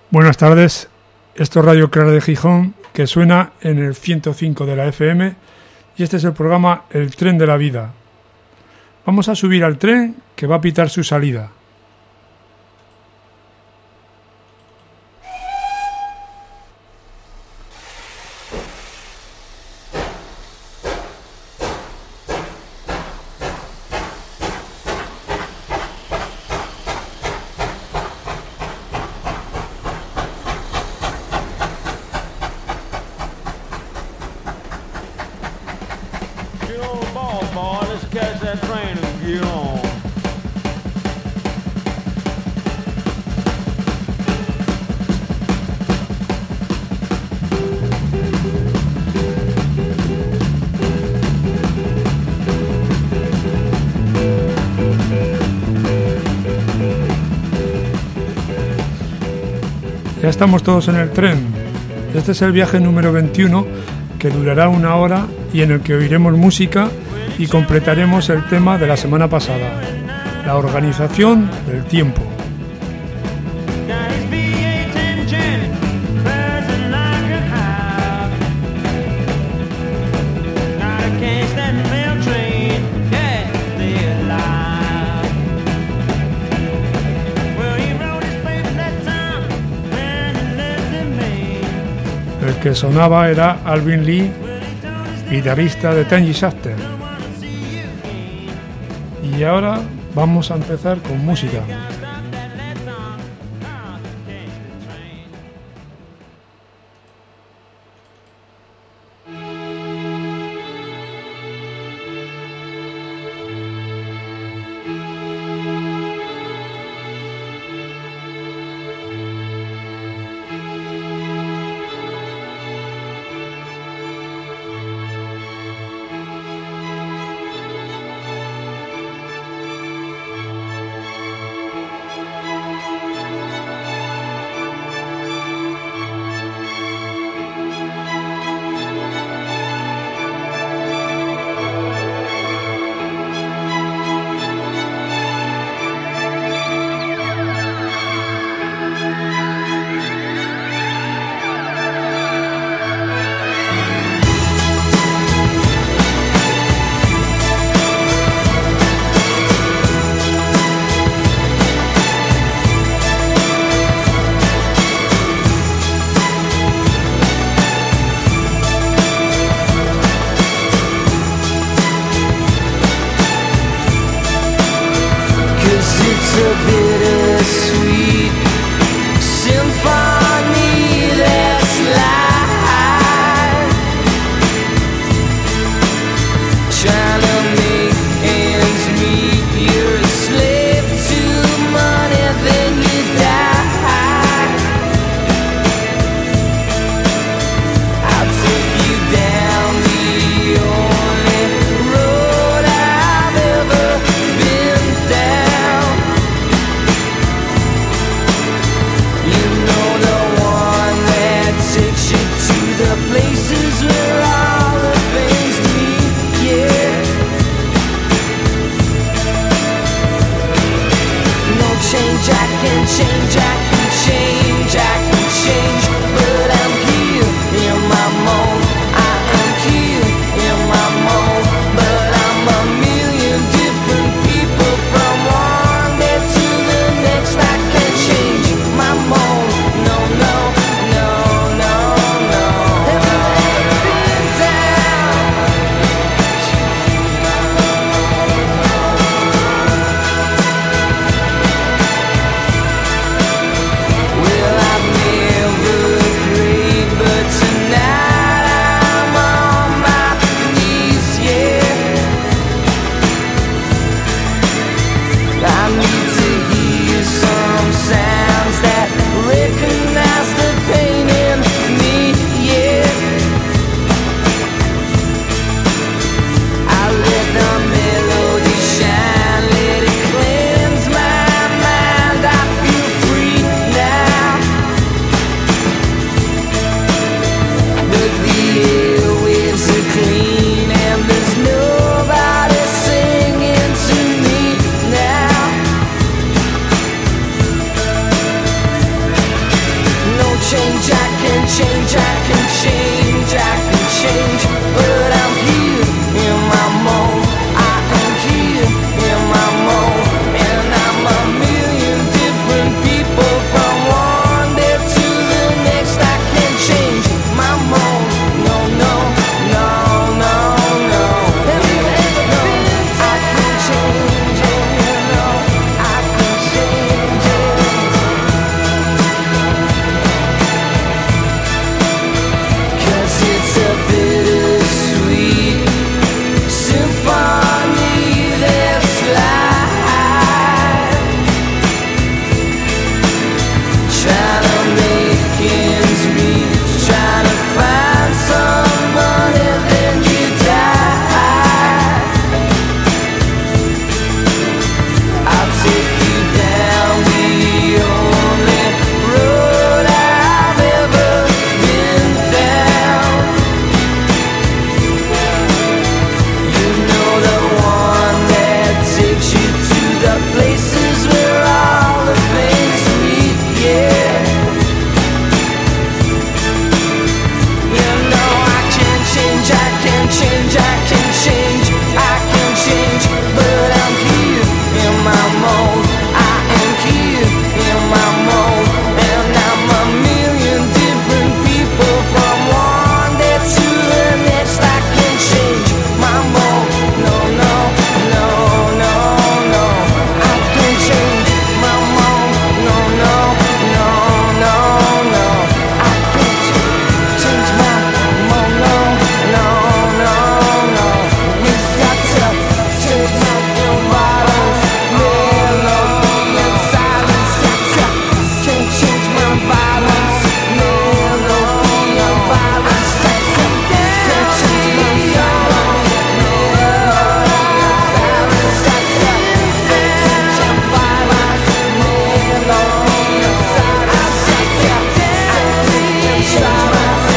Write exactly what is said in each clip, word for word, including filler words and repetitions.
Buenas tardes, esto es Radio Clara de Gijón, que suena en el ciento cinco de la F M, y este es el programa El Tren de la Vida. Vamos a subir al tren que va a pitar su salida. Ya estamos todos en el tren. Este es el viaje número veintiuno, que durará una hora y en el que oiremos música y completaremos el tema de la semana pasada, la organización del tiempo. El que sonaba era Alvin Lee, guitarrista de Ten Years After. Y ahora vamos a empezar con música. change, I can change, I can change, I can change. But I'm here in my mode, I am here in my mode. And I'm a million different people from one day to the next. I can change my mode, no, no, no, no, no. Have you ever been I can change it, you know, I can change it. Cause it's a bittersweet symphony that's life, trying to make ends meet, trying to find some money, then you die. I'll take you down the only road I've ever been down. You know, the one that takes you to the places where all the things meet, yeah. You know I can change, I can change, I can change, I can change. But I'm here in my mode, I am here in my mode. And I'm a million different people from one day to the next. I can change my mode, no, no, no, no, no. I can change my mode, no, no, no, no, no. I can change my mode, no, no, no, no. We've got to change my violence, melody and silence. Got to can't change my violence, melody and violence. Can't change my violence, melody and violence. Got to change my violence, melody and silence. Got to change my violence,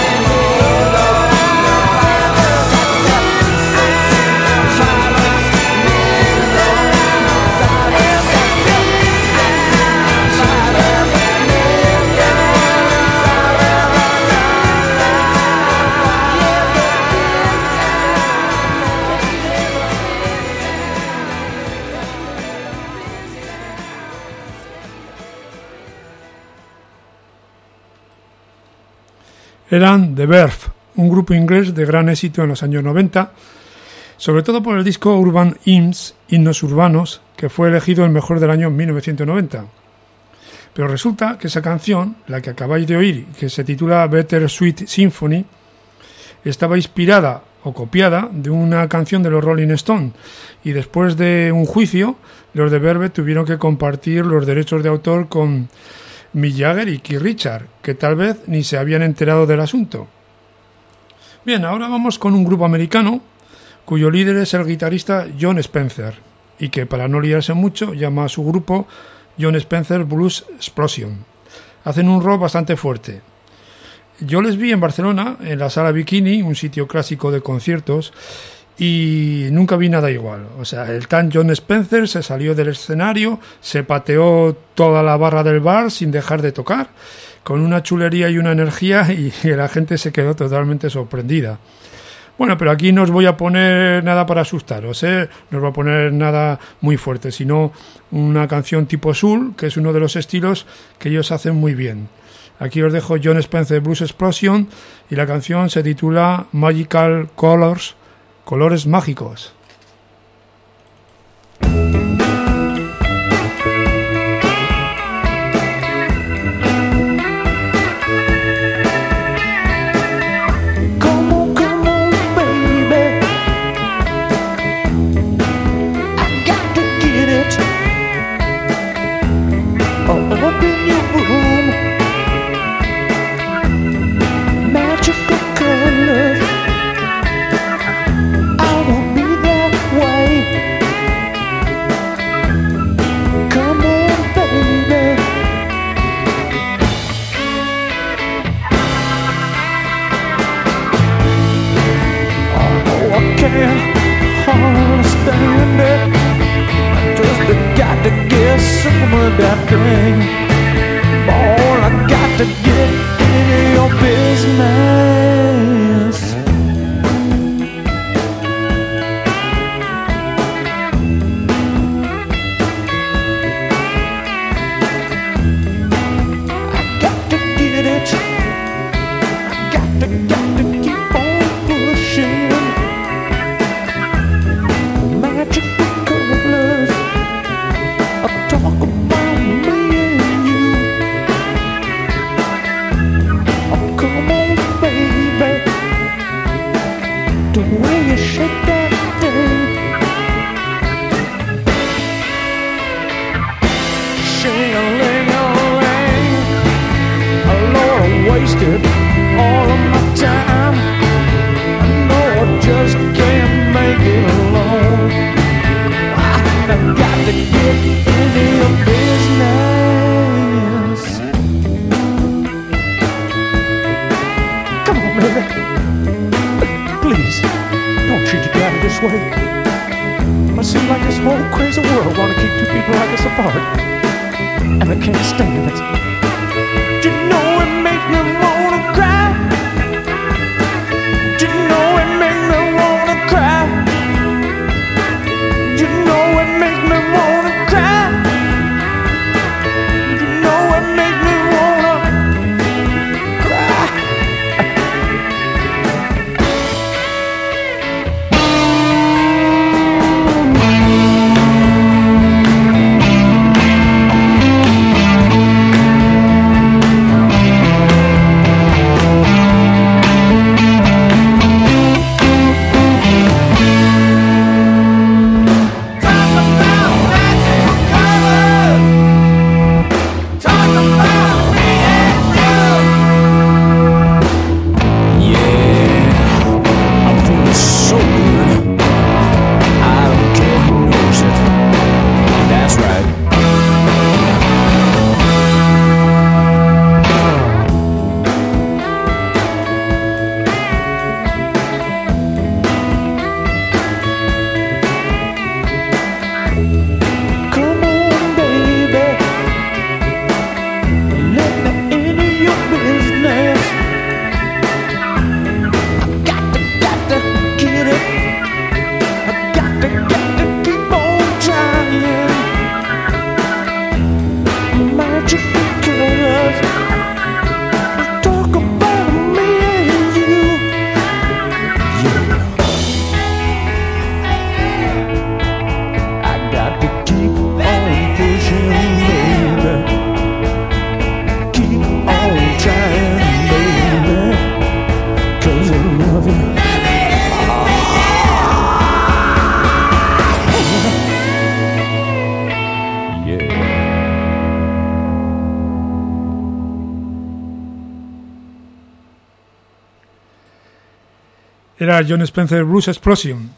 Eran The Verve, un grupo inglés de gran éxito en los años noventa, sobre todo por el disco Urban Hymns, Himnos Urbanos, que fue elegido el mejor del año mil novecientos noventa. Pero resulta que esa canción, la que acabáis de oír, que se titula Better Sweet Symphony, estaba inspirada o copiada de una canción de los Rolling Stones, y después de un juicio, los de Verve tuvieron que compartir los derechos de autor con Mick Jagger y Keith Richards, que tal vez ni se habían enterado del asunto. Bien, ahora vamos con un grupo americano cuyo líder es el guitarrista Jon Spencer, y que, para no liarse mucho, llama a su grupo Jon Spencer Blues Explosion. Hacen un rock bastante fuerte. Yo les vi en Barcelona, en la Sala Bikini, un sitio clásico de conciertos, y nunca vi nada igual. O sea, el tan Jon Spencer se salió del escenario, se pateó toda la barra del bar sin dejar de tocar, con una chulería y una energía, y la gente se quedó totalmente sorprendida. Bueno, pero aquí no os voy a poner nada para asustaros, ¿eh? No os voy a poner nada muy fuerte, sino una canción tipo soul, que es uno de los estilos que ellos hacen muy bien. Aquí os dejo Jon Spencer Blues Explosion, y la canción se titula Magical Colors, Colores Mágicos. Understand it. I just got to get some of that thing. Boy, I got to get this way. But it seems like this whole crazy world wanna keep two people like us apart, and I can't stand it. You know it makes me wanna cry. You know it makes me wanna cry. You know it makes me wanna cry. You know it makes me wanna cry. Era Jon Spencer Blues Explosion.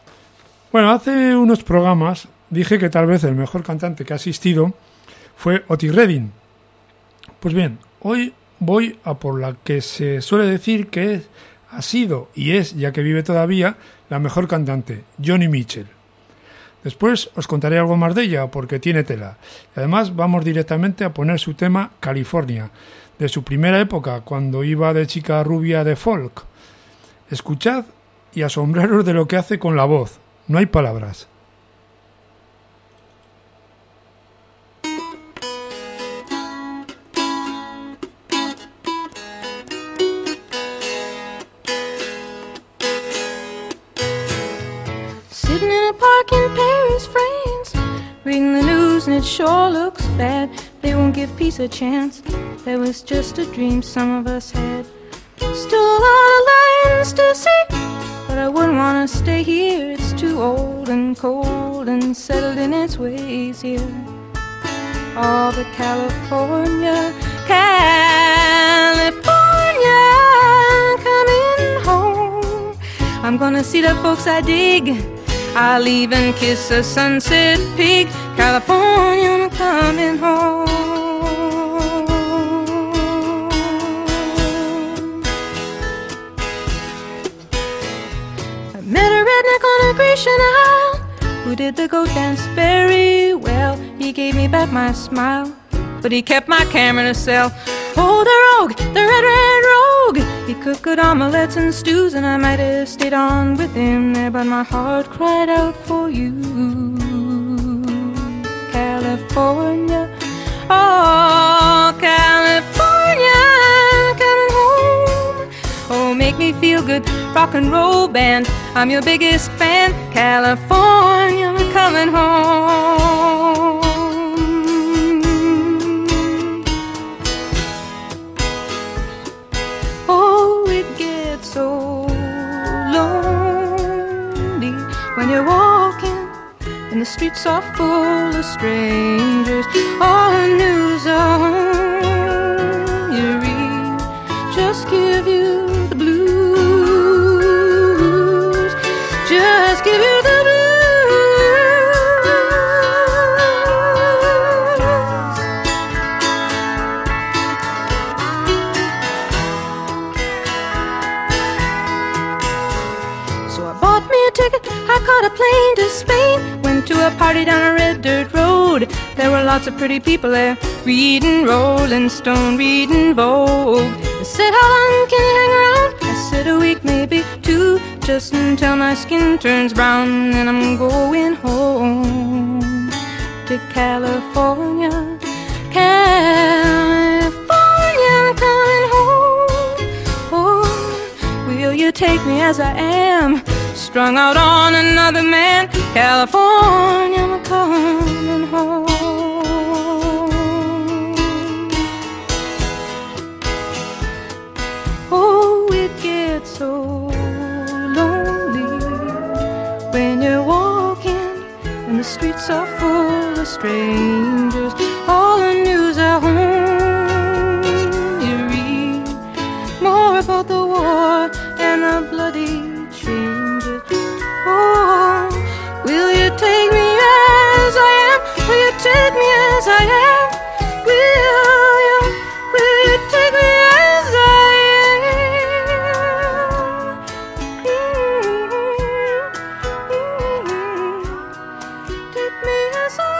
Bueno, hace unos programas dije que tal vez el mejor cantante que ha asistido fue Otis Redding. Pues bien, hoy voy a por la que se suele decir que es, ha sido y es, ya que vive todavía, la mejor cantante, Joni Mitchell. Después os contaré algo más de ella porque tiene tela. Y además vamos directamente a poner su tema California, de su primera época, cuando iba de chica rubia de folk. Escuchad y asombraros de lo que hace con la voz. No hay palabras. Sitting in a park in Paris, France, reading the news and it sure looks bad. They won't give peace a chance. That was just a dream some of us had. Still a lot of lands to see, but I wouldn't want to stay here. It's too old and cold and settled in its ways here. Oh, but California, California, coming home. I'm gonna see the folks I dig. I'll even kiss a sunset pig. California, I'm coming home. Met a redneck on a Grecian Isle who did the goat dance very well. He gave me back my smile, but he kept my camera in a cell. Oh, the rogue, the red, red rogue. He cooked good omelettes and stews, and I might have stayed on with him there, but my heart cried out for you. California, oh, California, coming home. Oh, make me feel good, rock and roll band. I'm your biggest fan, California, I'm coming home. Oh, it gets so lonely when you're walking and the streets are full of strangers. All the news on you read just give you the blues. Just give you the blues. So I bought me a ticket, I plane to Spain. Went to a party down a red dirt road. There were lots of pretty people there, reading Rolling Stone, reading Vogue. They said, how long can you hang around? I said, a week, maybe two, just until my skin turns brown. And I'm going home to California, California, I'm coming home. Oh, will you take me as I am, strung out on another man? California, I'm coming home. Oh, it gets so lonely when you're walking and the streets are full of strangers. All the news at home, you read more about the war and the bloody changes. Oh, will you take me as I am? Will you take me as I am? Will you, will you take me as I am? Mm-hmm. Take me as I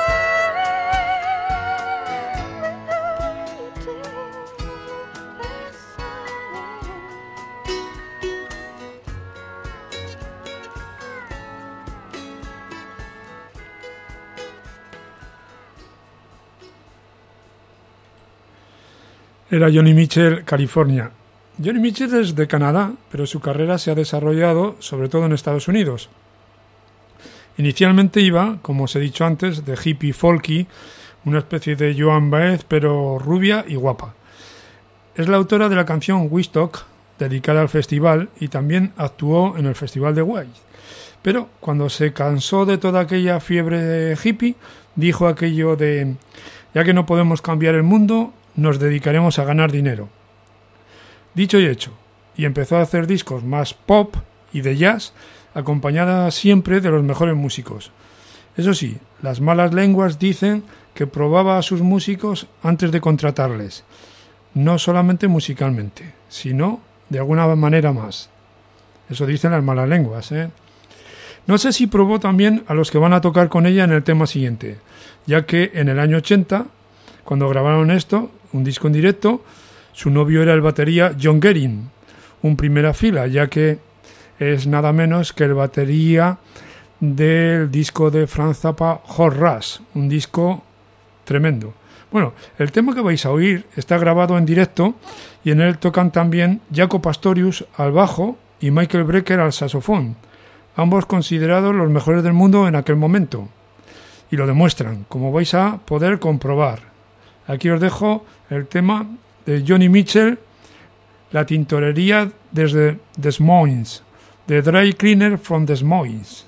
Era Johnny Mitchell, California. Johnny Mitchell es de Canadá, pero su carrera se ha desarrollado sobre todo en Estados Unidos. Inicialmente iba, como os he dicho antes, de hippie folky, una especie de Joan Baez, pero rubia y guapa. Es la autora de la canción Woodstock, dedicada al festival, y también actuó en el Festival de White. Pero cuando se cansó de toda aquella fiebre hippie, dijo aquello de: ya que no podemos cambiar el mundo, nos dedicaremos a ganar dinero. Dicho y hecho, y empezó a hacer discos más pop y de jazz, acompañada siempre de los mejores músicos. Eso sí, las malas lenguas dicen que probaba a sus músicos antes de contratarles, no solamente musicalmente, sino de alguna manera más. Eso dicen las malas lenguas, ¿eh? No sé si probó también a los que van a tocar con ella en el tema siguiente, ya que en el año ochenta, cuando grabaron esto, un disco en directo, su novio era el batería John Guerin, un primera fila, ya que es nada menos que el batería del disco de Frank Zappa, Hot Rush, un disco tremendo. Bueno, el tema que vais a oír está grabado en directo y en él tocan también Jaco Pastorius al bajo y Michael Brecker al saxofón, ambos considerados los mejores del mundo en aquel momento. Y lo demuestran, como vais a poder comprobar. Aquí os dejo el tema de Johnny Mitchell, La tintorería desde Des Moines, The Dry Cleaner from Des Moines.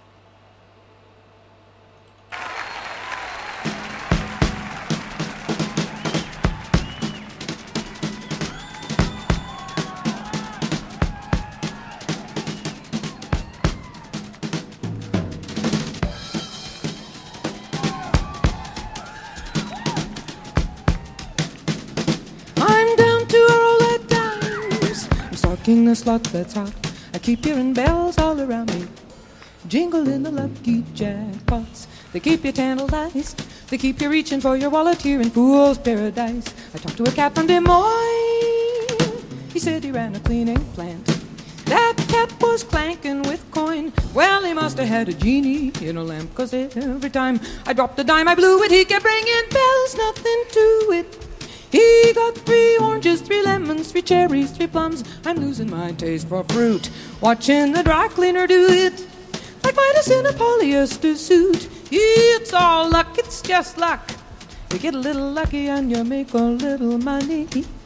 The slot that's hot, I keep hearing bells all around me, jingling the lucky jackpots. They keep you tantalized, they keep you reaching for your wallet here in Fool's Paradise. I talked to a cat from Des Moines, he said he ran a cleaning plant. That cat was clanking with coin, well he must have had a genie in a lamp, 'cause every time I dropped a dime I blew it, he kept ringing bells, nothing to it. He got three oranges, three lemons, three cherries, three plums. I'm losing my taste for fruit, watching the dry cleaner do it, like Midas in a polyester suit. It's all luck, it's just luck. You get a little lucky and you make a little money.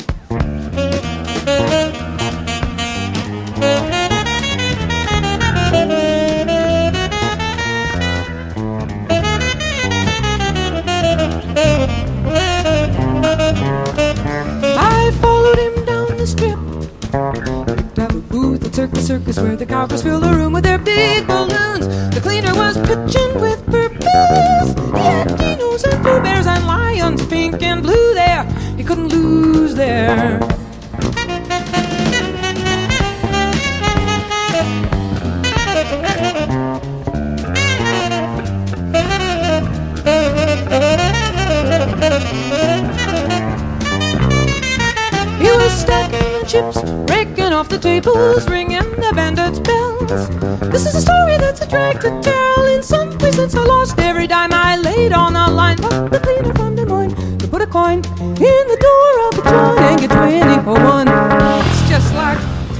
I followed him down the strip, picked up a booth at Circus Circus, where the coppers fill the room with their big balloons. The cleaner was pitching with purpose. He had dinos and Pooh Bears and lions, pink and blue there. He couldn't lose there. chips, breaking off the tables, ringing the bandits' bells. This is a story that's a drag to tell. In some places I lost every dime I laid on the line. But the cleaner from Des Moines to put a coin in the door of the joint and get twenty for one. It's just like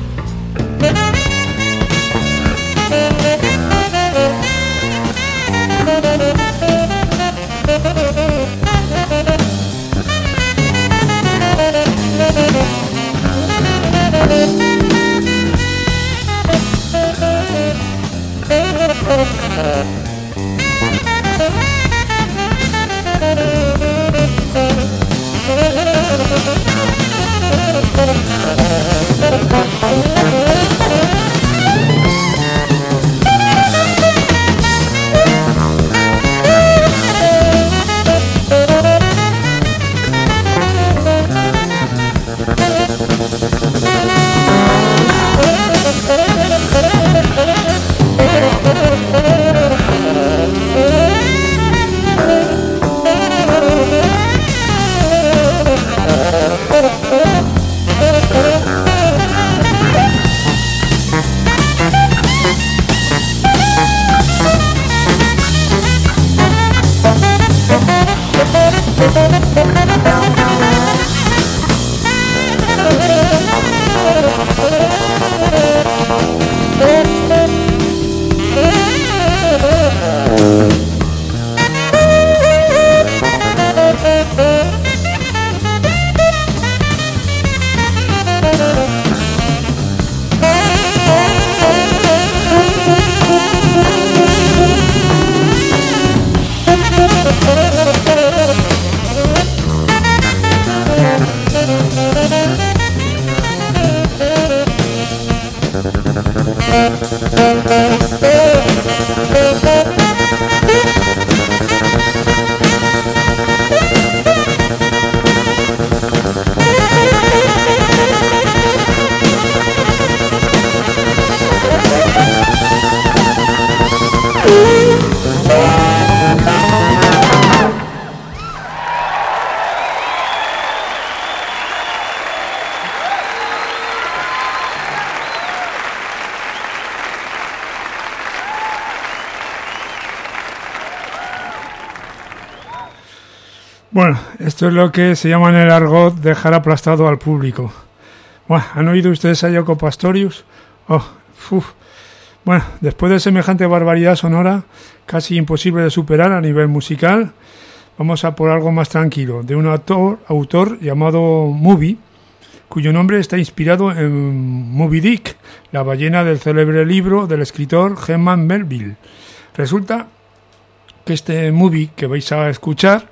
Bueno, esto es lo que se llama en el argot dejar aplastado al público. Bueno, ¿han oído ustedes a Jaco Pastorius? Oh, uf. Bueno, después de semejante barbaridad sonora, casi imposible de superar a nivel musical, vamos a por algo más tranquilo, de un autor, autor llamado Moby, cuyo nombre está inspirado en Moby Dick, la ballena del célebre libro del escritor Herman Melville. Resulta que este Moby que vais a escuchar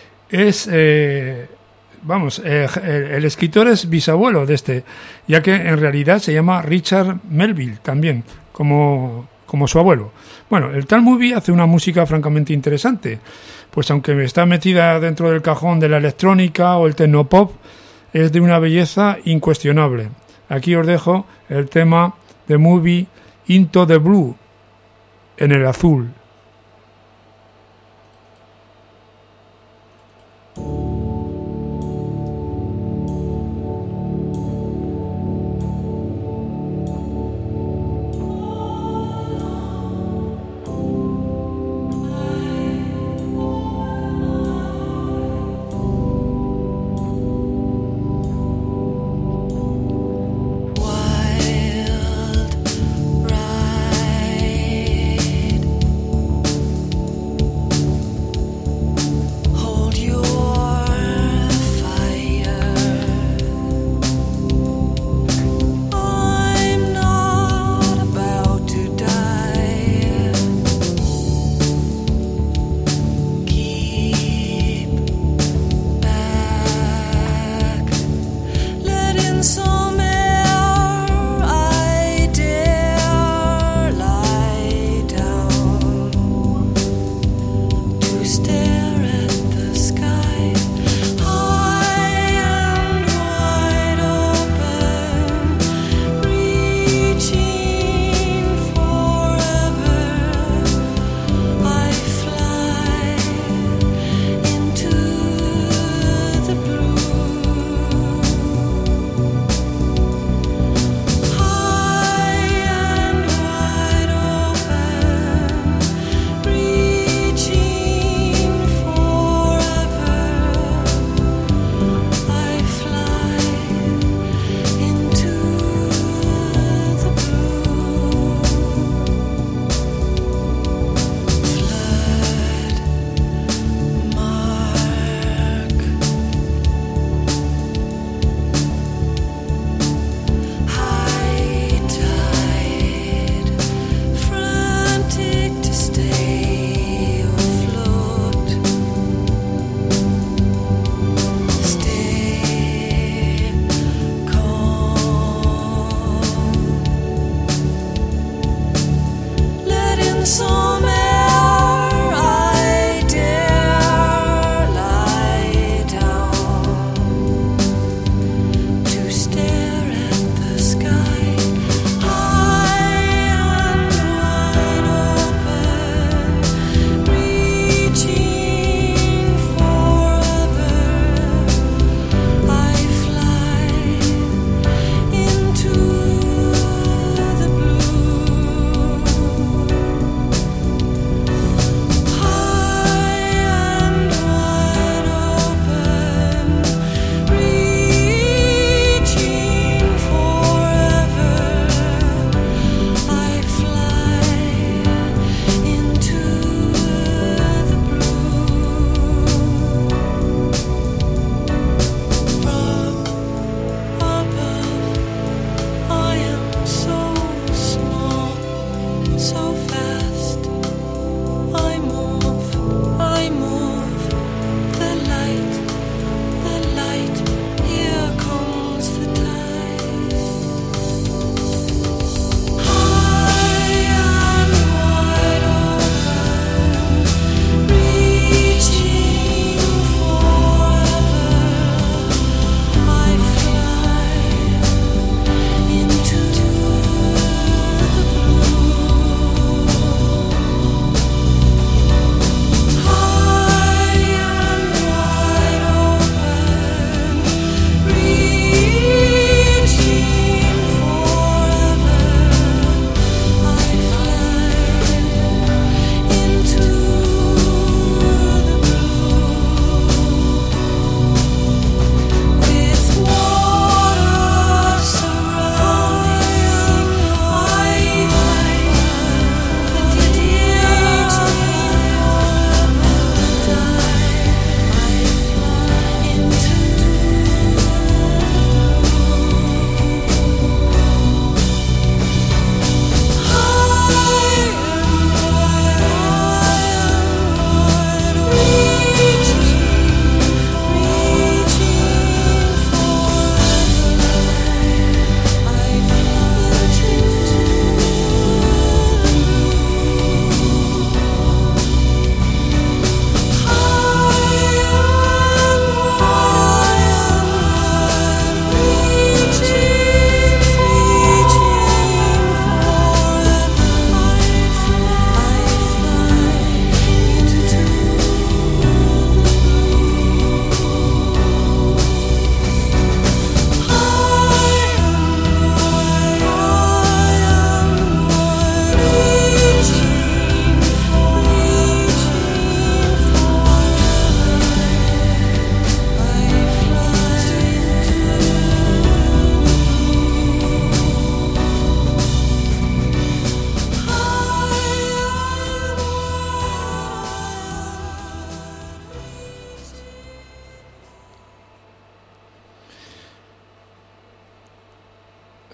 es, eh, vamos, eh, el, el escritor es bisabuelo de este, ya que en realidad se llama Richard Melville también, como, como su abuelo. Bueno, el tal Moby hace una música francamente interesante, pues aunque está metida dentro del cajón de la electrónica o el tecnopop, es de una belleza incuestionable. Aquí os dejo el tema de Moby, Into the Blue, en el azul. Wild ride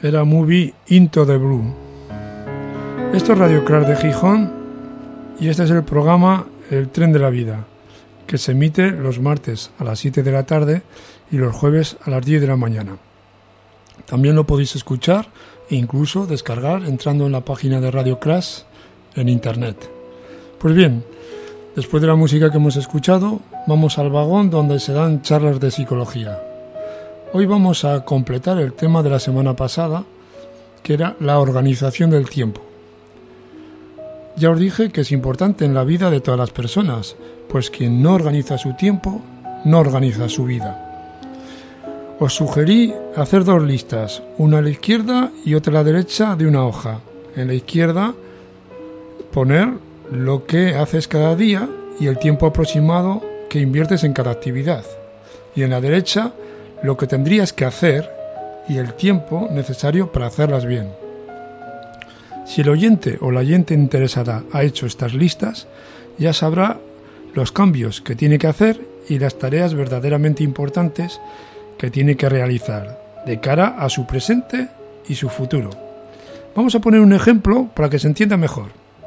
era Movie Into the Blue. Esto es Radio Crash de Gijón y este es el programa El Tren de la Vida, que se emite los martes a las siete de la tarde y los jueves a las diez de la mañana. También lo podéis escuchar e incluso descargar entrando en la página de Radio Crash en internet. Pues bien, después de la música que hemos escuchado, vamos al vagón donde se dan charlas de psicología. Hoy vamos a completar el tema de la semana pasada, que era la organización del tiempo. Ya os dije que es importante en la vida de todas las personas, pues quien no organiza su tiempo, no organiza su vida. Os sugerí hacer dos listas, una a la izquierda y otra a la derecha de una hoja. En la izquierda poner lo que haces cada día y el tiempo aproximado que inviertes en cada actividad. Y en la derecha lo que tendrías que hacer y el tiempo necesario para hacerlas bien. Si el oyente o la oyente interesada ha hecho estas listas, ya sabrá los cambios que tiene que hacer y las tareas verdaderamente importantes que tiene que realizar de cara a su presente y su futuro. Vamos a poner un ejemplo para que se entienda mejor.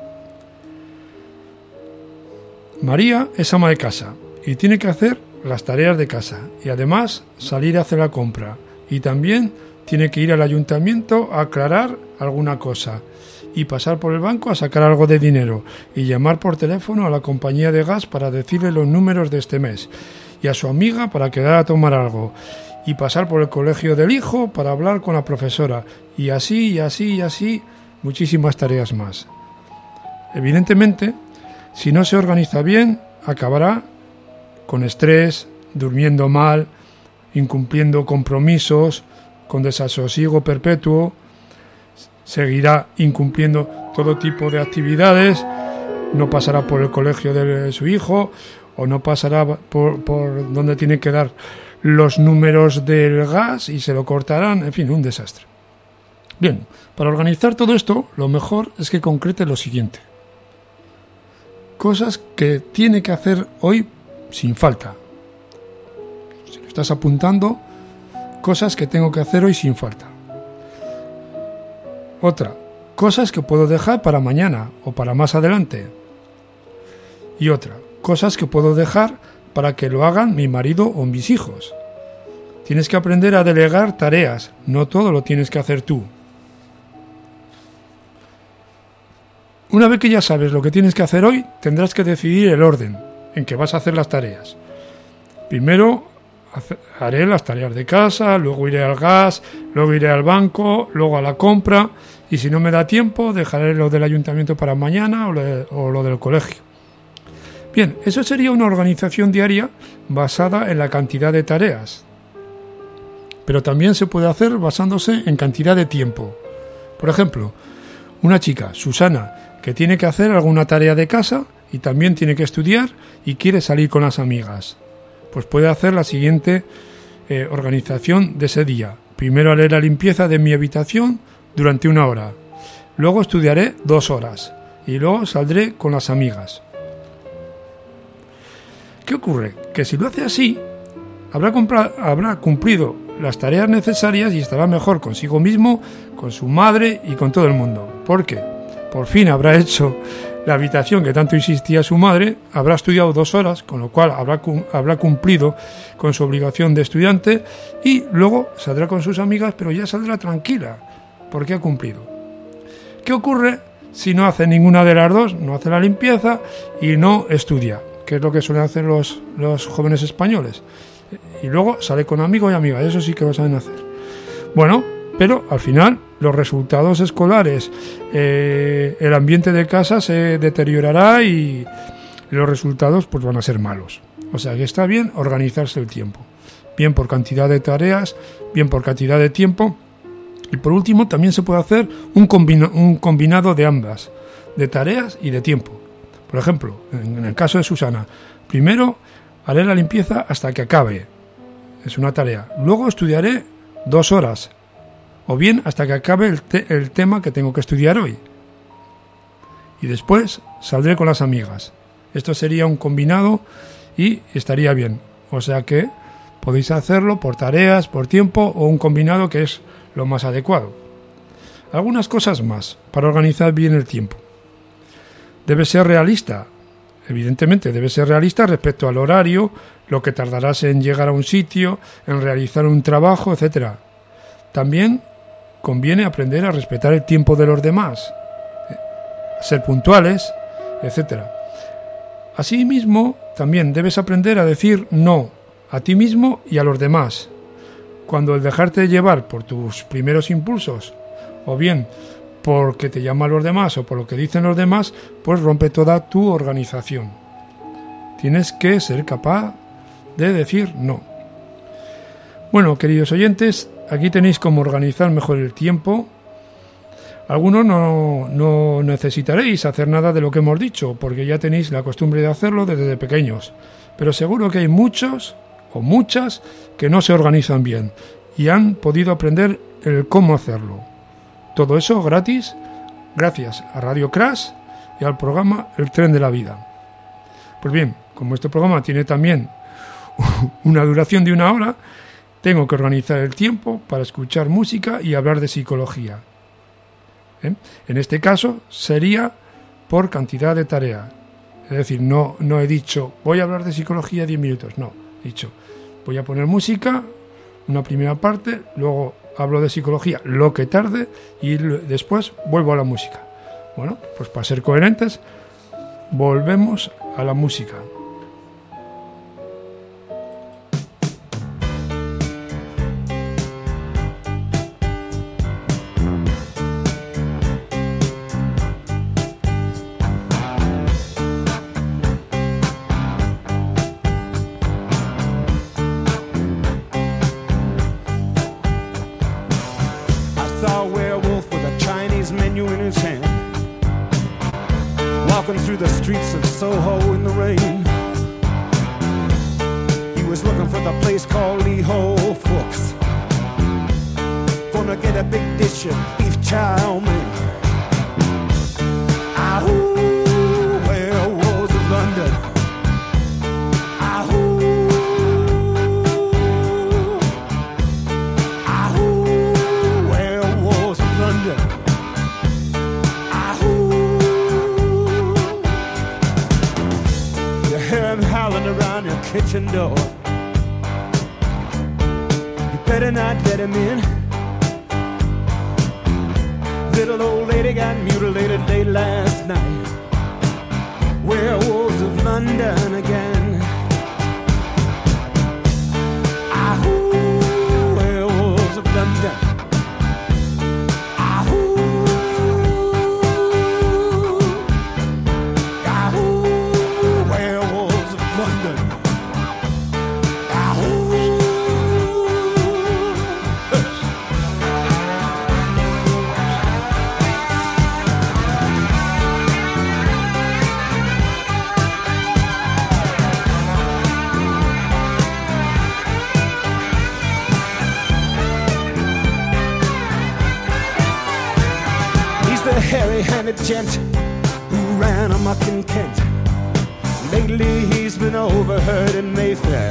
María es ama de casa y tiene que hacer las tareas de casa y además salir a hacer la compra y también tiene que ir al ayuntamiento a aclarar alguna cosa y pasar por el banco a sacar algo de dinero y llamar por teléfono a la compañía de gas para decirle los números de este mes y a su amiga para quedar a tomar algo y pasar por el colegio del hijo para hablar con la profesora y así y así y así muchísimas tareas más. Evidentemente, si no se organiza bien, acabará con estrés, durmiendo mal, incumpliendo compromisos, con desasosiego perpetuo, seguirá incumpliendo todo tipo de actividades, no pasará por el colegio de su hijo o no pasará por, por donde tiene que dar los números del gas y se lo cortarán, en fin, un desastre. Bien, para organizar todo esto, lo mejor es que concrete lo siguiente. Cosas que tiene que hacer hoy sin falta. Si lo estás apuntando, cosas que tengo que hacer hoy sin falta. Otra, cosas que puedo dejar para mañana o para más adelante. Y otra, cosas que puedo dejar para que lo hagan mi marido o mis hijos. Tienes que aprender a delegar tareas, no todo lo tienes que hacer tú. Una vez que ya sabes lo que tienes que hacer hoy, tendrás que decidir el orden en que vas a hacer las tareas. Primero haré las tareas de casa, luego iré al gas, luego iré al banco, luego a la compra y si no me da tiempo dejaré lo del ayuntamiento para mañana o lo, de, o lo del colegio. Bien, eso sería una organización diaria basada en la cantidad de tareas, pero también se puede hacer basándose en cantidad de tiempo. Por ejemplo, una chica, Susana, que tiene que hacer alguna tarea de casa y también tiene que estudiar y quiere salir con las amigas. Pues puede hacer la siguiente eh, organización de ese día. Primero haré la limpieza de mi habitación durante una hora. Luego estudiaré dos horas. Y luego saldré con las amigas. ¿Qué ocurre? Que si lo hace así, habrá, compra- habrá cumplido las tareas necesarias y estará mejor consigo mismo, con su madre y con todo el mundo. ¿Por qué? Por fin habrá hecho la habitación que tanto insistía su madre, habrá estudiado dos horas, con lo cual habrá, habrá cumplido con su obligación de estudiante y luego saldrá con sus amigas, pero ya saldrá tranquila, porque ha cumplido. ¿Qué ocurre si no hace ninguna de las dos? No hace la limpieza y no estudia, que es lo que suelen hacer los, los jóvenes españoles. Y luego sale con amigos y amigas, eso sí que lo saben hacer. Bueno, pero al final los resultados escolares, eh, el ambiente de casa se deteriorará y los resultados pues van a ser malos. O sea que está bien organizarse el tiempo, bien por cantidad de tareas, bien por cantidad de tiempo. Y por último también se puede hacer un, combina- un combinado de ambas, de tareas y de tiempo. Por ejemplo, en, en el caso de Susana, primero haré la limpieza hasta que acabe, es una tarea. Luego estudiaré dos horas, o bien hasta que acabe el, te- el tema que tengo que estudiar hoy. Y después saldré con las amigas. Esto sería un combinado y estaría bien. O sea que podéis hacerlo por tareas, por tiempo o un combinado que es lo más adecuado. Algunas cosas más para organizar bien el tiempo. Debe ser realista. Evidentemente, debe ser realista respecto al horario, lo que tardarás en llegar a un sitio, en realizar un trabajo, etcétera. También conviene aprender a respetar el tiempo de los demás, a ser puntuales, etcétera. Asimismo, también debes aprender a decir no a ti mismo y a los demás. Cuando el dejarte llevar por tus primeros impulsos, o bien porque te llaman los demás o por lo que dicen los demás, pues rompe toda tu organización. Tienes que ser capaz de decir no. Bueno, queridos oyentes, aquí tenéis cómo organizar mejor el tiempo. Algunos no, no necesitaréis hacer nada de lo que hemos dicho, porque ya tenéis la costumbre de hacerlo desde pequeños. Pero seguro que hay muchos o muchas que no se organizan bien y han podido aprender el cómo hacerlo. Todo eso gratis, gracias a Radio Crash y al programa El Tren de la Vida. Pues bien, como este programa tiene también una duración de una hora, tengo que organizar el tiempo para escuchar música y hablar de psicología. ¿Eh? En este caso sería por cantidad de tarea. Es decir, no, no he dicho voy a hablar de psicología diez minutos, no, he dicho voy a poner música, una primera parte, luego hablo de psicología lo que tarde y después vuelvo a la música. Bueno, pues para ser coherentes, volvemos a la música. Kitchen door. You better not let him in. Little old lady got mutilated late last night. Werewolves of London again. Ahoo, werewolves of London. Ahoo, ahoo, werewolves of London. Hairy-handed gent who ran amok in Kent. Lately he's been overheard in Mayfair.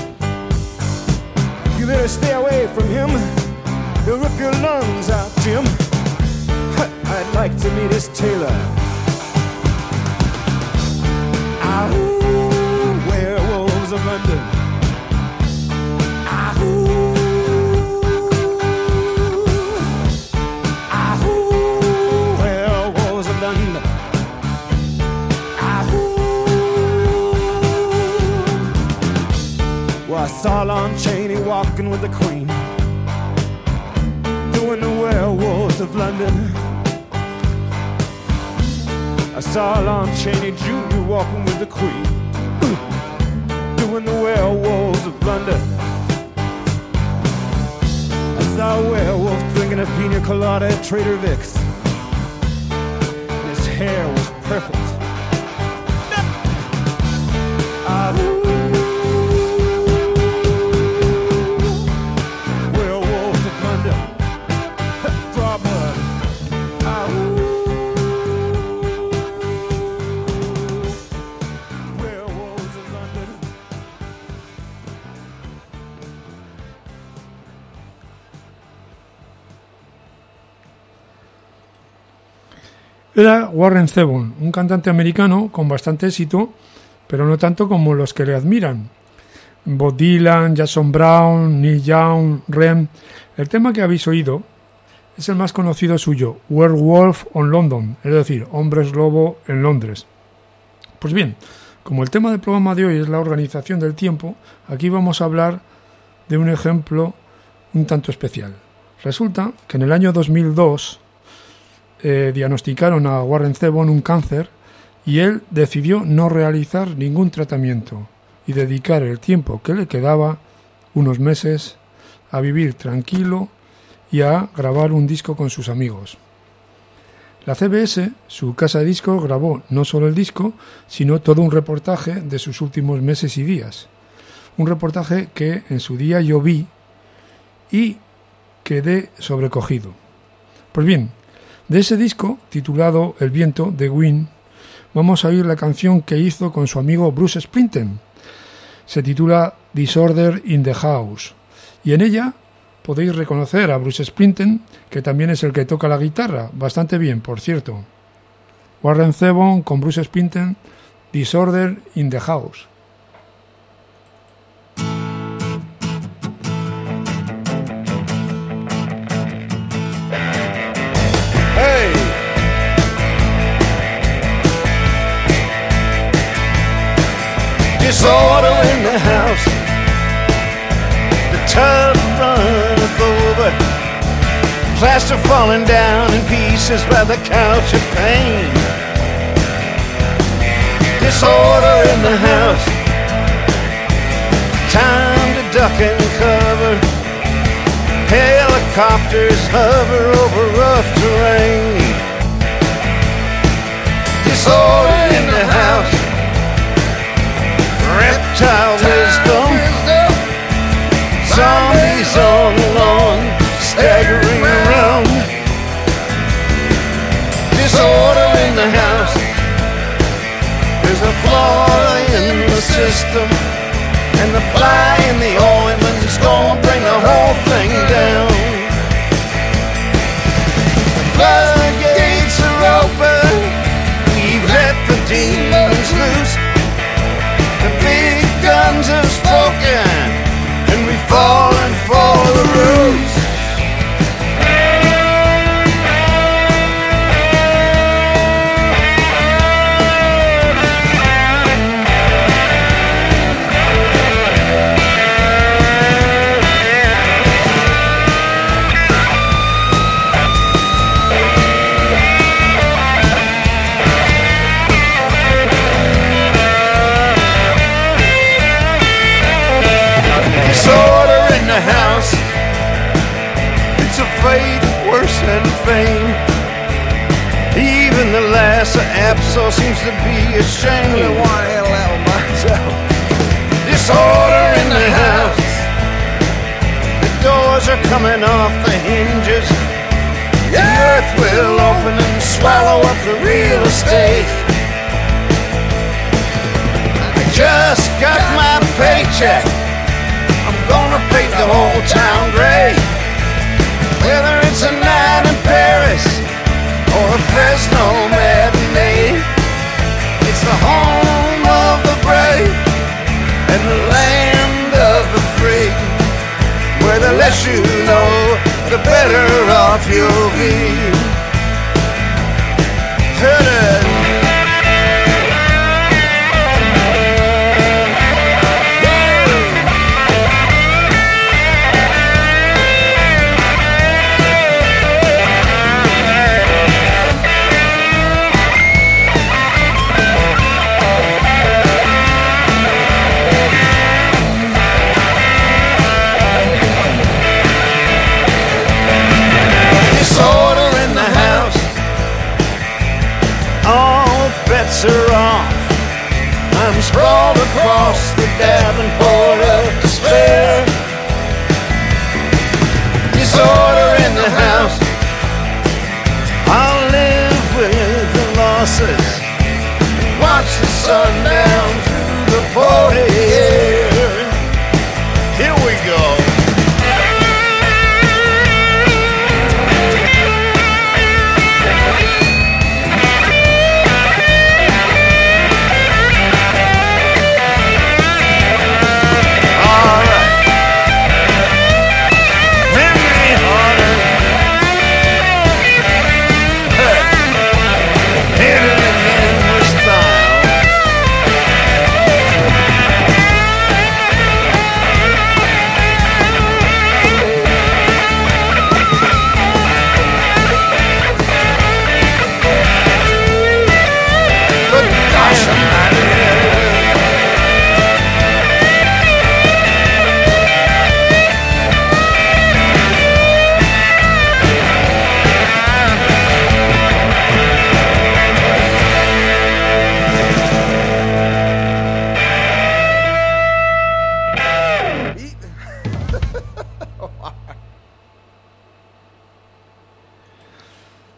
You better stay away from him. He'll rip your lungs out, Jim. I'd like to meet his tailor. Ahoo, werewolves of London. Ahoo. I saw Lon Chaney walking with the Queen, doing the werewolves of London. I saw Lon Chaney Junior walking with the Queen, doing the werewolves of London. I saw a werewolf drinking a pina colada at Trader Vic's. His hair was perfect. Ah, Era Warren Zevon, un cantante americano con bastante éxito, pero no tanto como los que le admiran. Bob Dylan, Jackson Brown, Neil Young, Rem. El tema que habéis oído es el más conocido suyo, Werewolf on London, es decir, Hombres Lobo en Londres. Pues bien, como el tema del programa de hoy es la organización del tiempo, aquí vamos a hablar de un ejemplo un tanto especial. Resulta que en el año dos mil dos eh, diagnosticaron a Warren Zevon un cáncer y él decidió no realizar ningún tratamiento y dedicar el tiempo que le quedaba, unos meses, a vivir tranquilo y a grabar un disco con sus amigos. La C B S, su casa de discos, grabó no solo el disco, sino todo un reportaje de sus últimos meses y días. Un reportaje que en su día yo vi y quedé sobrecogido. Pues bien, de ese disco, titulado El viento, de Ween, vamos a oír la canción que hizo con su amigo Bruce Springsteen. Se titula Disorder in the House, y en ella podéis reconocer a Bruce Springsteen, que también es el que toca la guitarra, bastante bien, por cierto. Warren Zevon con Bruce Springsteen, Disorder in the House. Hey! Disorder in the house. The tub runneth over, plaster falling down in pieces by the couch of pain. Disorder in the house. Time to duck and cover. Helicopters hover over rough terrain. Disorder in the house. Reptile wisdom. Zombies on the lawn, staggering around. Disorder in the house. There's a flaw in the system, and the fly in the ointment's gonna bring the whole thing down. The floodgates are open, we've let the demons loose. The big guns have spoken, and we've fallen for the ruse. House, it's a fate worse than fame. Even the Lhasa Apso seems to be ashamed. I want to hell out of myself. Disorder in the house. The doors are coming off the hinges. The earth will open and swallow up the real estate. I just got my paycheck. Gonna paint the whole town gray. Whether it's a night in Paris or a Fresno matinee, it's the home of the brave and the land of the free, where the less you know, the better off you'll be. Heard it. Are off. I'm sprawled across the Davenport of despair. Disorder in the house. I'll live with the losses. Watch the sun down through the forty air. Here we go.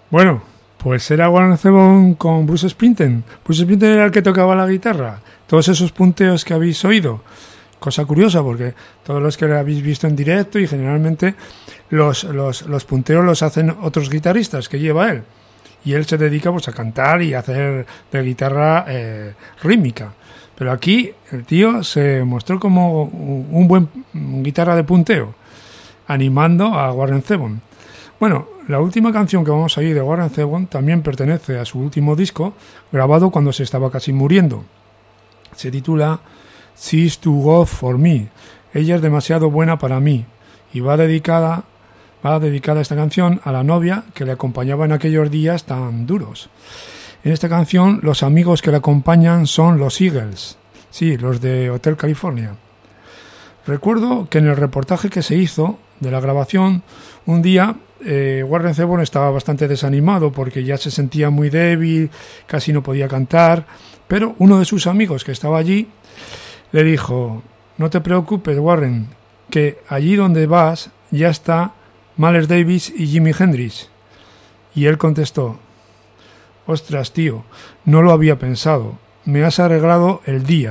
Bueno, pues era Warren Zevon con Bruce Springsteen. Bruce Springsteen era el que tocaba la guitarra. Todos esos punteos que habéis oído. Cosa curiosa, porque todos los que lo habéis visto en directo y generalmente los, los, los punteos los hacen otros guitarristas que lleva él. Y él se dedica pues a cantar y a hacer de guitarra eh, rítmica. Pero aquí el tío se mostró como un buen guitarra de punteo, animando a Warren Zevon. Bueno, la última canción que vamos a oír de Warren Zevon también pertenece a su último disco, grabado cuando se estaba casi muriendo. Se titula She's Too Good For Me. Ella es demasiado buena para mí. Y va dedicada, va dedicada esta canción a la novia que le acompañaba en aquellos días tan duros. En esta canción, los amigos que la acompañan son los Eagles. Sí, los de Hotel California. Recuerdo que en el reportaje que se hizo de la grabación, un día eh, Warren Zevon estaba bastante desanimado porque ya se sentía muy débil, casi no podía cantar, pero uno de sus amigos que estaba allí le dijo: no te preocupes, Warren, que allí donde vas ya está Miles Davis y Jimi Hendrix. Y él contestó: ostras, tío, no lo había pensado, me has arreglado el día.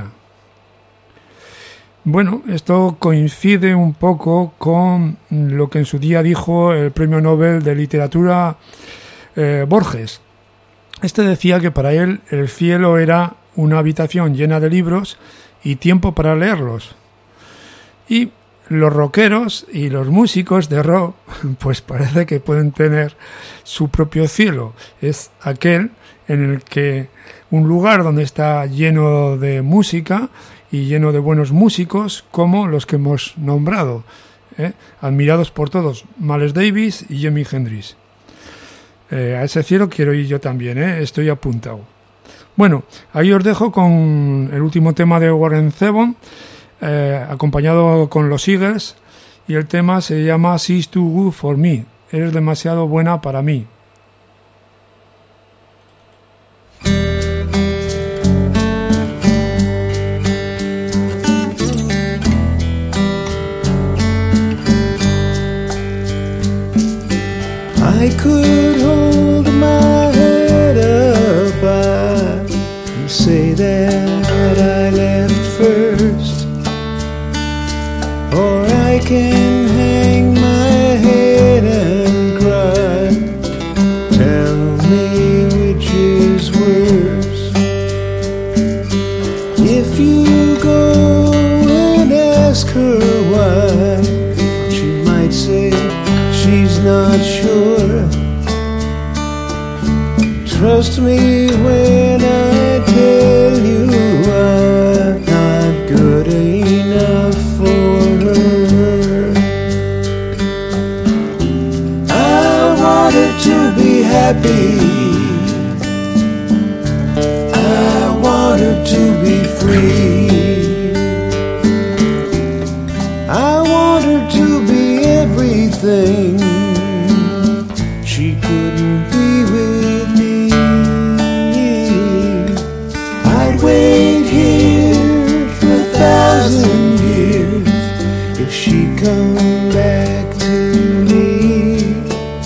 Bueno, esto coincide un poco con lo que en su día dijo el premio Nobel de Literatura eh, Borges. Este decía que para él el cielo era una habitación llena de libros y tiempo para leerlos. Y los rockeros y los músicos de rock, pues parece que pueden tener su propio cielo. Es aquel en el que un lugar donde está lleno de música y lleno de buenos músicos como los que hemos nombrado, ¿eh? admirados por todos, Miles Davis y Jimi Hendrix. Eh, a ese cielo quiero ir yo también, ¿eh? Estoy apuntado. Bueno, ahí os dejo con el último tema de Warren Zevon, eh, acompañado con los Eagles, y el tema se llama She's Too Good For Me. Eres demasiado buena para mí. I could hold my head up high and say that I left first, or I can hang my head and cry. Tell me which is worse. If you go and ask her why, she might say she's not sure. Trust me when I tell you I'm not good enough for her. I want her to be happy. I want her to be free. I want her to be everything she couldn't be with me. I'd wait here for a thousand years if she'd come back to me.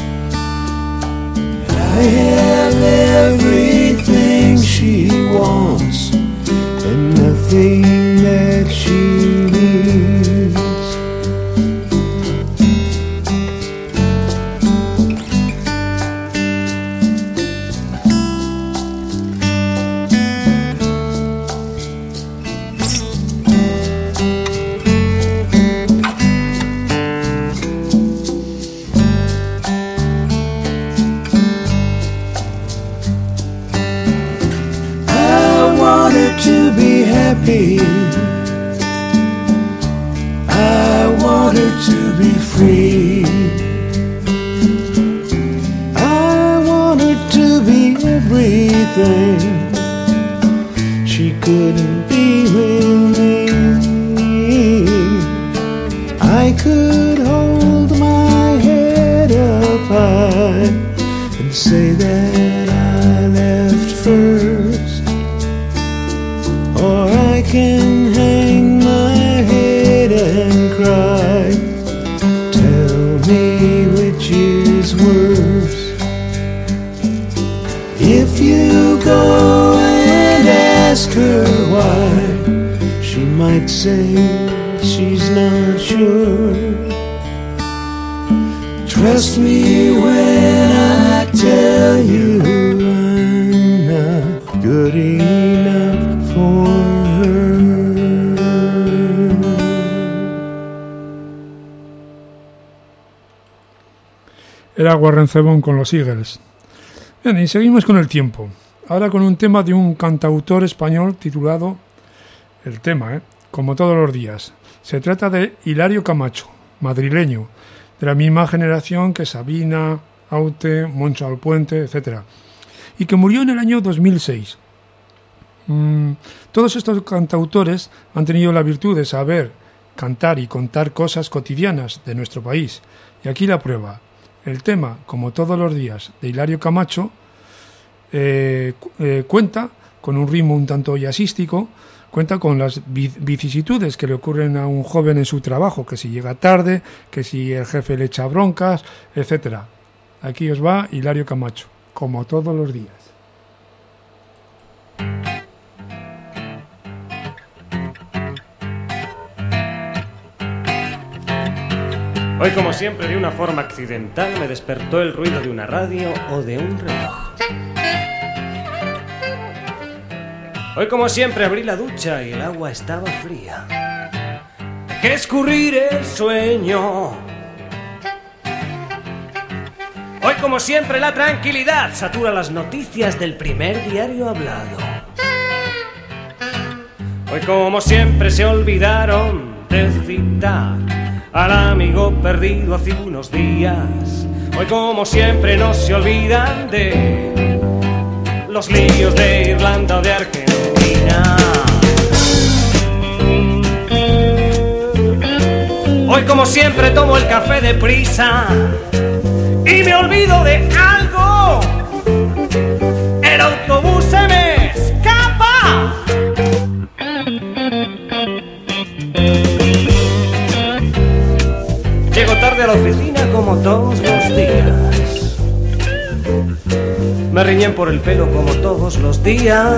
I have everything she wants and nothing that she needs. To be happy, I want her to be free. I want her to be everything she couldn't be with me. I could hold my head up high and say that I left first, or I can hang my head and cry. Tell me which is worse. might say she's not sure. Trust me when I tell you I'm not good enough for her. Era Warren Zevon con los Eagles. Bien, y seguimos con el tiempo. Ahora con un tema de un cantautor español titulado, el tema, ¿eh? Como todos los días. Se trata de Hilario Camacho, madrileño, de la misma generación que Sabina, Aute, Moncho Alpuente, etcétera, y que murió en el año dos mil seis. Mm, todos estos cantautores han tenido la virtud de saber cantar y contar cosas cotidianas de nuestro país. Y aquí la prueba. El tema, como todos los días, de Hilario Camacho, eh, eh, cuenta con un ritmo un tanto jazzístico, cuenta con las vicisitudes que le ocurren a un joven en su trabajo, que si llega tarde, que si el jefe le echa broncas, etcétera. Aquí os va Hilario Camacho, como todos los días. Hoy, como siempre, de una forma accidental, me despertó el ruido de una radio o de un reloj. Hoy, como siempre, abrí la ducha y el agua estaba fría. Dejé escurrir el sueño. Hoy, como siempre, la tranquilidad satura las noticias del primer diario hablado. Hoy, como siempre, se olvidaron de citar al amigo perdido hace unos días. Hoy, como siempre, no se olvidan de los líos de Irlanda o de Argentina. Hoy, como siempre, tomo el café deprisa y me olvido de algo. El autobús se me escapa. Llego tarde a la oficina como todos los días. Me riñen por el pelo como todos los días.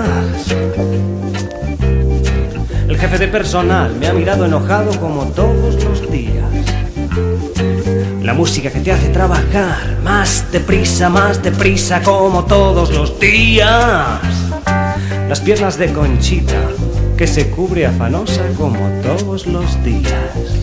El jefe de personal me ha mirado enojado como todos los días. La música que te hace trabajar más deprisa, más deprisa como todos los días. Las piernas de Conchita que se cubre afanosa como todos los días.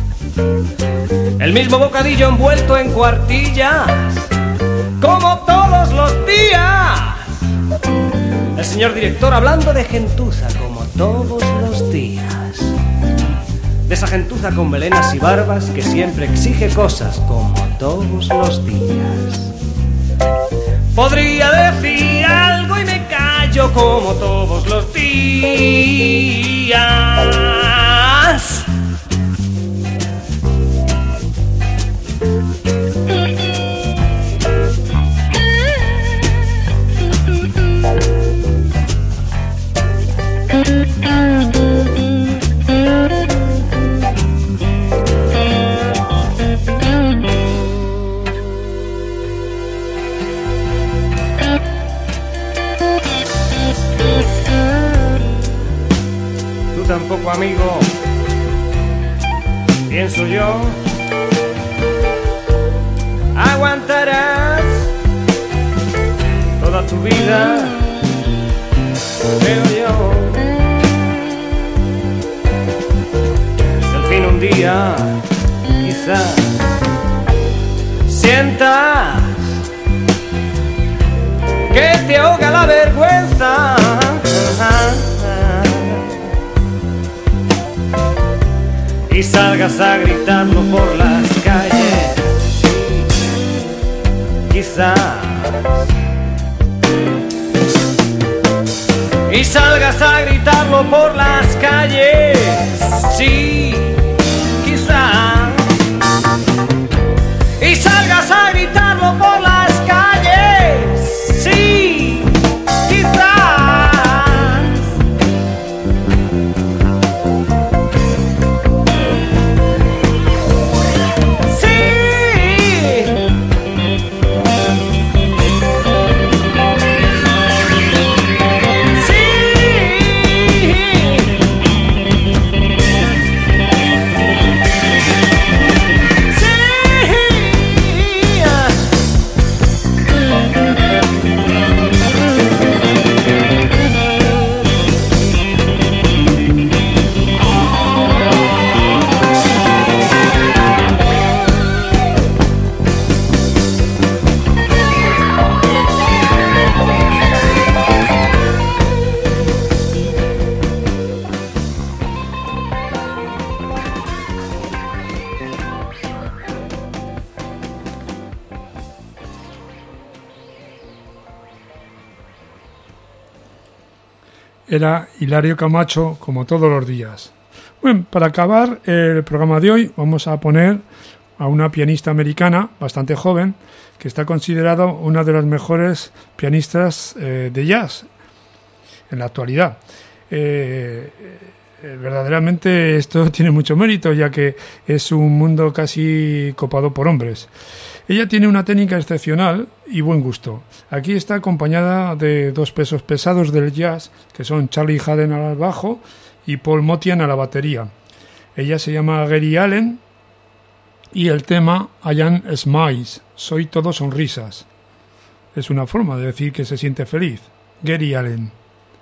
El mismo bocadillo envuelto en cuartillas como todos los días. El señor director hablando de gentuza como todos los días. De esa gentuza con melenas y barbas que siempre exige cosas como todos los días. Podría decir algo y me callo como todos los días. Tú tampoco, amigo, pienso yo, aguantarás toda tu vida, creo yo. Al fin un día, quizás, sientas que te ahoga la vergüenza y salgas a gritarlo por las calles, quizás, y salgas a gritarlo por las calles, sí, quizás, y salgas a gritarlo por las calles, sí, quizás. era Hilario Camacho, como todos los días. Bueno, para acabar el programa de hoy vamos a poner a una pianista americana bastante joven que está considerada una de las mejores pianistas eh, de jazz en la actualidad. Eh, eh, verdaderamente esto tiene mucho mérito, ya que es un mundo casi copado por hombres. Ella tiene una técnica excepcional y buen gusto. Aquí está acompañada de dos pesos pesados del jazz, que son Charlie Haden al bajo y Paul Motian a la batería. Ella se llama Geri Allen y el tema I Am Smiles, soy todo sonrisas. Es una forma de decir que se siente feliz. Geri Allen.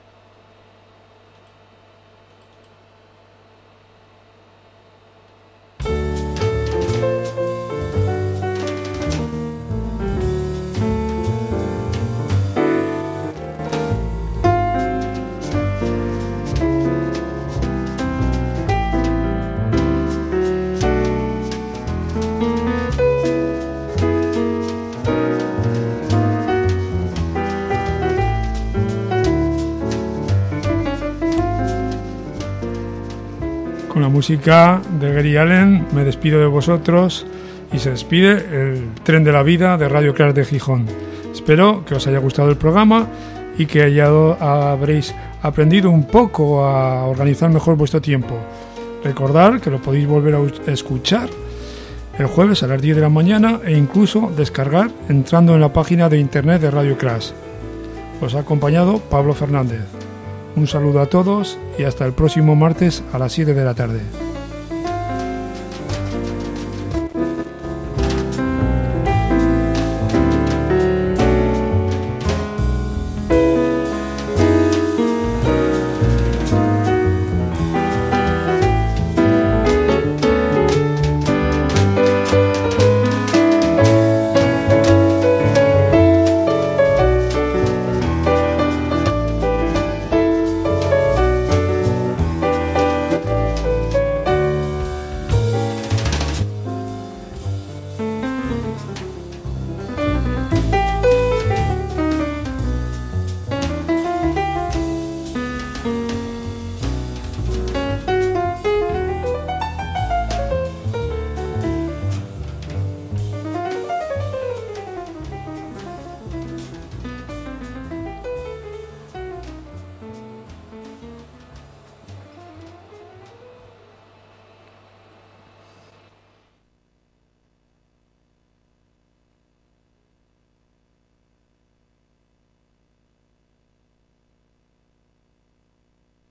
Con la música de Geri Allen me despido de vosotros y se despide el Tren de la Vida de Radio Crash de Gijón. Espero que os haya gustado el programa y que haya, habréis aprendido un poco a organizar mejor vuestro tiempo. Recordad que lo podéis volver a escuchar el jueves a las diez de la mañana e incluso descargar entrando en la página de internet de Radio Crash. Os ha acompañado Pablo Fernández. Un saludo a todos y hasta el próximo martes a las siete de la tarde.